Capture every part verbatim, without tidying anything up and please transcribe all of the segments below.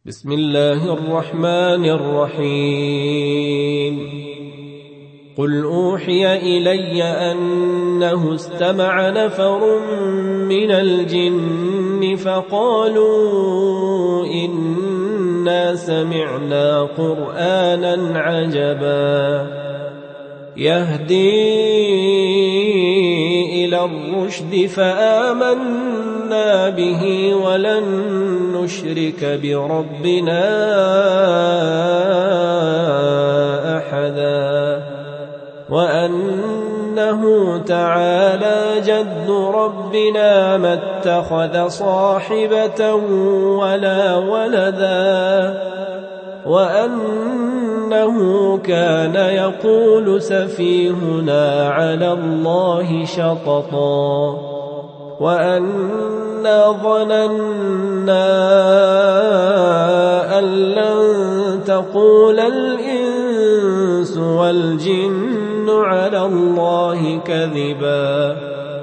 بسم الله الرحمن الرحيم قل أوحي إلي أنه استمع نفر من الجن فقالوا إنا سمعنا قرآنا عجبا يهدي إلى الرشد فآمنا به ولن نشرك بربنا أحدا وأنه تعالى جد ربنا ما اتخذ صاحبة ولا ولدا وأنه كان يقول سفيهنا على الله شططا وأنا ظننا أن لن تقول الإنس والجن على الله كذبا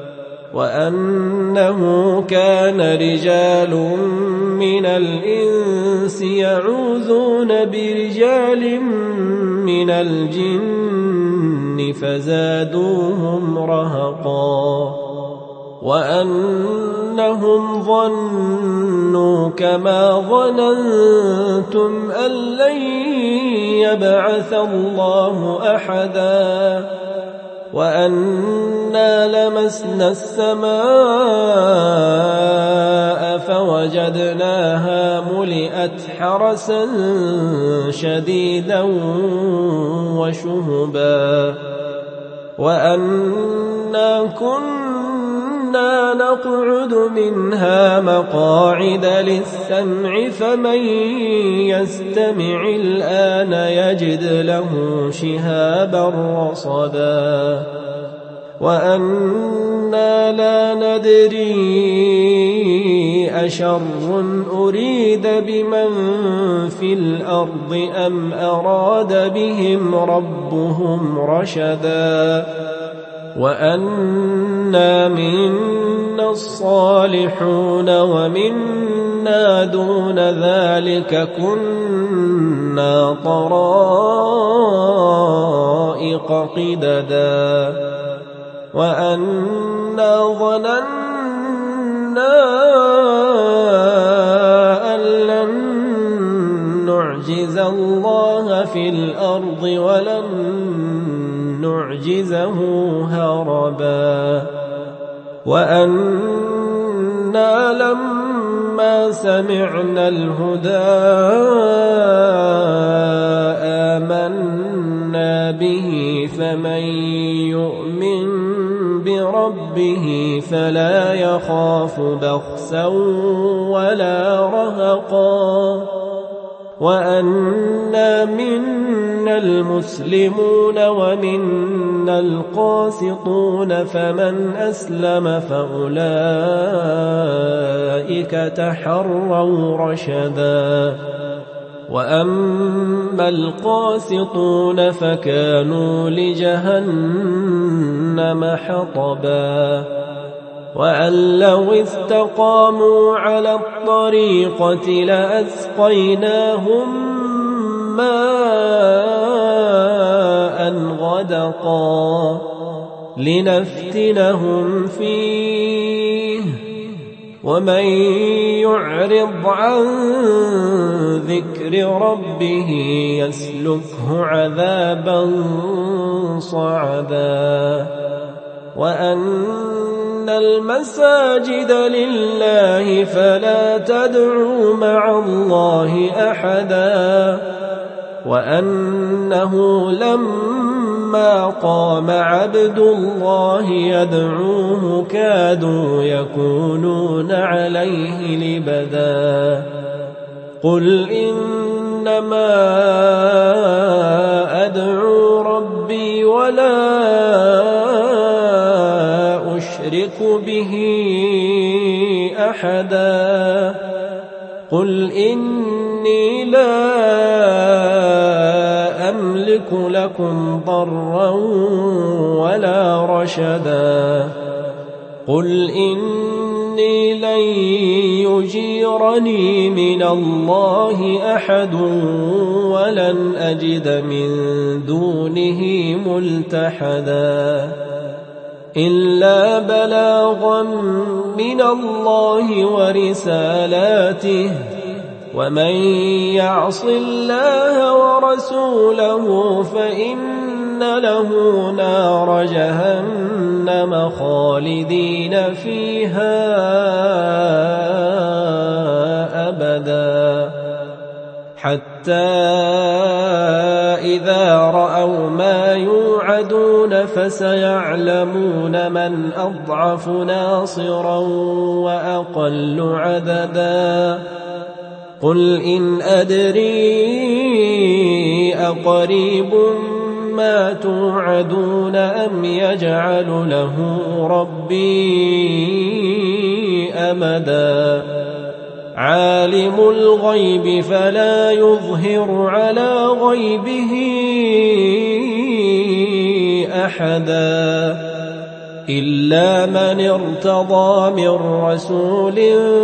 وأنه كان رجال من الإنس يعوذون برجال من الجن فزادوهم رهقا وأنهم ظنوا كما ظننتم أن لن يبعث الله أحدا وأنا لمسنا السماء فوجدناها ملئت حرسا شديدا وشهبا وأنا كنا نقعد منها مقاعد للسمع فمن يستمع الآن يجد له شهابا رصدا وأنا لا ندري أشر أريد بمن في الأرض أم أراد بهم ربهم رشدا وأنا منا الصالحون ومنا دون ذلك كنا طرائق قددا وأنا ظننا أن لن نعجز الله في الأرض ولن نعجزه هربا وأنا لما سمعنا الهدى آمنا به فمن يؤمن بربه فلا يخاف بخسا ولا رهقا وأنا منا المسلمون ومنا القاسطون فمن أسلم فأولئك تحروا رشدا وأما القاسطون فكانوا لجهنم حطبا وأن لو استقاموا على الطريقة لأسقيناهم ماء غدقا لنفتنهم فيه ومن يعرض عن ذكر ربه يسلكه عذابا صعدا وأن المساجد لله فلا تدعوا مع الله أحدا وأنه لما قام عبد الله يدعوه كادوا يكونون عليه لبدا قل إنما أدعو ربي ولا أشرك به أحدا قل إني لا أملك لكم ضرا ولا رشدا قل إن إني لن يجيرني من الله أحد ولن أجد من دونه ملتحدا إلا بلاغا من الله ورسالاته ومن يعص الله ورسوله فإن له نار جهنم خالدين فيها أبدا حتى إذا رأوا ما يوعدون فسيعلمون من أضعف ناصرا وأقل عددا قل إن أدري أقريب ما توعدون أم يجعل له ربي أمدا عالم الغيب فلا يظهر على غيبه أحدا إلا من ارتضى من رسول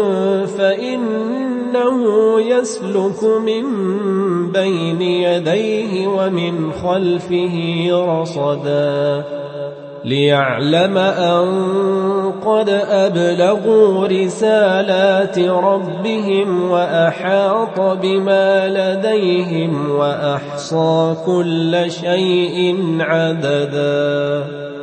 فإنه يسلك من بين يديه ومن خلفه رصدا ليعلم أن قد أبلغوا رسالات ربهم وأحاط بما لديهم وأحصى كل شيء عددا.